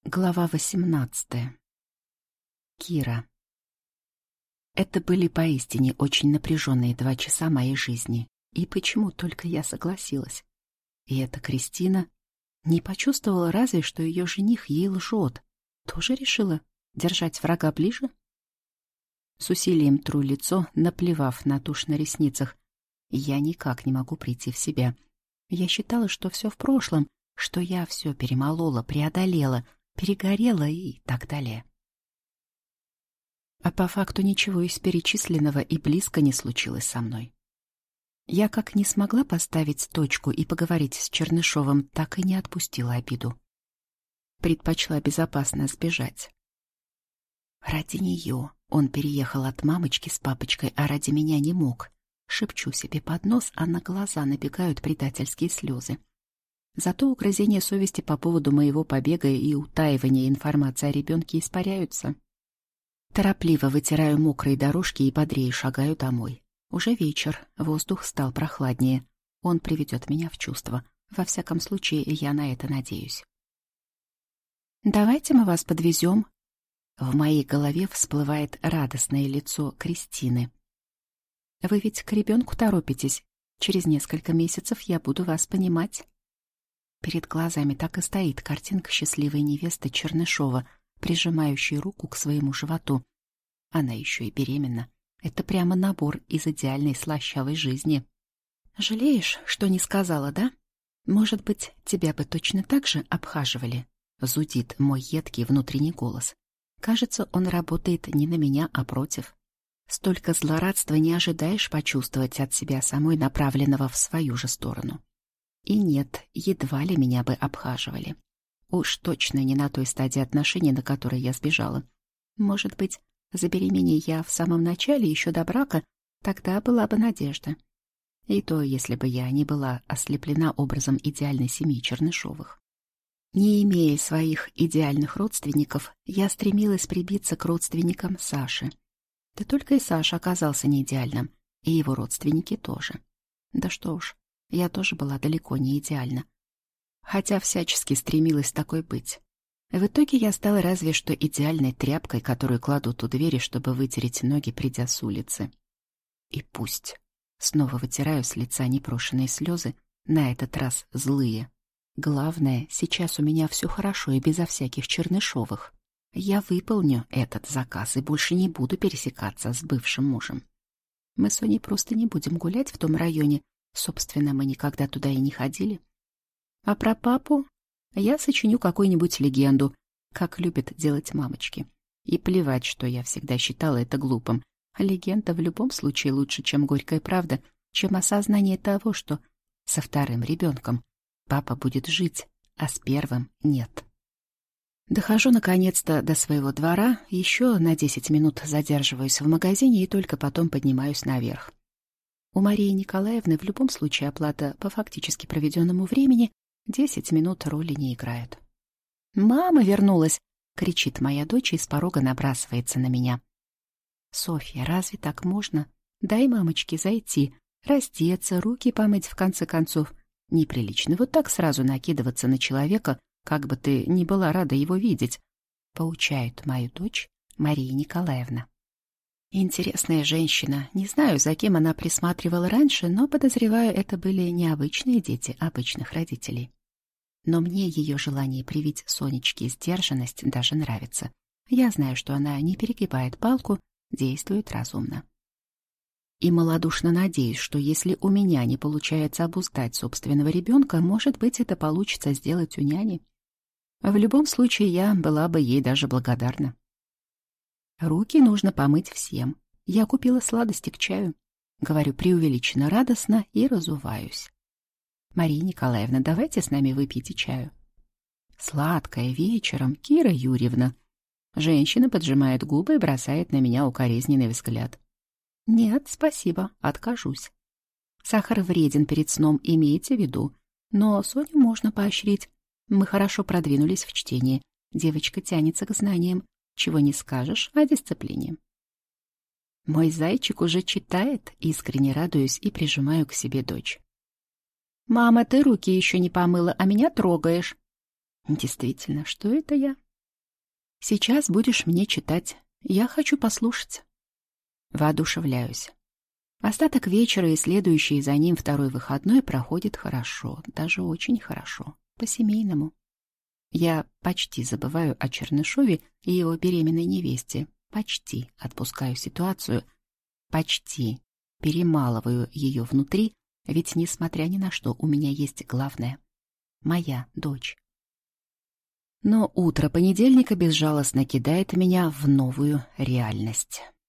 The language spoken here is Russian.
Глава 18. Кира. Это были поистине очень напряженные 2 часа моей жизни. И почему только я согласилась? И эта Кристина не почувствовала разве, что ее жених ей лжет. Тоже решила держать врага ближе? С усилием тру лицо, наплевав на тушь на ресницах. Я никак не могу прийти в себя. Я считала, что все в прошлом, что я все перемолола, преодолела, перегорела и так далее. А по факту ничего из перечисленного и близко не случилось со мной. Я как не смогла поставить точку и поговорить с Чернышовым, так и не отпустила обиду. Предпочла безопасно сбежать. Ради нее он переехал от мамочки с папочкой, а ради меня не мог. Шепчу себе под нос, а на глаза набегают предательские слезы. Зато угрызения совести по поводу моего побега и утаивания информации о ребенке испаряются. Торопливо вытираю мокрые дорожки и бодрее шагаю домой. Уже вечер, воздух стал прохладнее. Он приведет меня в чувство. Во всяком случае, я на это надеюсь. «Давайте мы вас подвезем». В моей голове всплывает радостное лицо Кристины. «Вы ведь к ребенку торопитесь. Через несколько месяцев я буду вас понимать». Перед глазами так и стоит картинка счастливой невесты Чернышова, прижимающей руку к своему животу. Она еще и беременна. Это прямо набор из идеальной слащавой жизни. «Жалеешь, что не сказала, да? Может быть, тебя бы точно так же обхаживали?» Зудит мой едкий внутренний голос. Кажется, он работает не на меня, а против. Столько злорадства не ожидаешь почувствовать от себя самой, направленного в свою же сторону. И нет, едва ли меня бы обхаживали. Уж точно не на той стадии отношений, на которой я сбежала. Может быть, забеременея я в самом начале, еще до брака, тогда была бы надежда. И то, если бы я не была ослеплена образом идеальной семьи Чернышовых. Не имея своих идеальных родственников, я стремилась прибиться к родственникам Саши. Да только и Саша оказался не идеальным, и его родственники тоже. Да что уж. Я тоже была далеко не идеальна. Хотя всячески стремилась такой быть. В итоге я стала разве что идеальной тряпкой, которую кладут у двери, чтобы вытереть ноги, придя с улицы. И пусть. Снова вытираю с лица непрошенные слезы, на этот раз злые. Главное, сейчас у меня все хорошо и безо всяких Чернышовых. Я выполню этот заказ и больше не буду пересекаться с бывшим мужем. Мы с Соней просто не будем гулять в том районе. Собственно, мы никогда туда и не ходили. А про папу я сочиню какую-нибудь легенду, как любят делать мамочки. И плевать, что я всегда считала это глупым. Легенда в любом случае лучше, чем горькая правда, чем осознание того, что со вторым ребенком папа будет жить, а с первым нет. Дохожу наконец-то до своего двора, еще на 10 минут задерживаюсь в магазине и только потом поднимаюсь наверх. У Марии Николаевны в любом случае оплата по фактически проведенному времени 10 минут роли не играет. «Мама вернулась!» — кричит моя дочь и с порога набрасывается на меня. «Софья, разве так можно? Дай мамочке зайти, раздеться, руки помыть в конце концов. Неприлично вот так сразу накидываться на человека, как бы ты ни была рада его видеть», — поучает мою дочь Мария Николаевна. Интересная женщина. Не знаю, за кем она присматривала раньше, но, подозреваю, это были не обычные дети обычных родителей. Но мне ее желание привить Сонечке сдержанность даже нравится. Я знаю, что она не перегибает палку, действует разумно. И малодушно надеюсь, что если у меня не получается обуздать собственного ребенка, может быть, это получится сделать у няни. В любом случае, я была бы ей даже благодарна. Руки нужно помыть всем. Я купила сладости к чаю. Говорю преувеличенно радостно и разуваюсь. «Мария Николаевна, давайте с нами выпейте чаю». «Сладкое вечером, Кира Юрьевна». Женщина поджимает губы и бросает на меня укоризненный взгляд. «Нет, спасибо, откажусь. Сахар вреден перед сном, имейте в виду. Но Соню можно поощрить. Мы хорошо продвинулись в чтении. Девочка тянется к знаниям. Чего не скажешь о дисциплине». Мой зайчик уже читает, искренне радуюсь и прижимаю к себе дочь. «Мама, ты руки еще не помыла, а меня трогаешь». Действительно, что это я? Сейчас будешь мне читать. Я хочу послушать. Воодушевляюсь. Остаток вечера и следующий за ним второй выходной проходит хорошо, даже очень хорошо, по-семейному. Я почти забываю о Чернышове и его беременной невесте, почти отпускаю ситуацию, почти перемалываю ее внутри, ведь, несмотря ни на что, у меня есть главное — моя дочь. Но утро понедельника безжалостно кидает меня в новую реальность.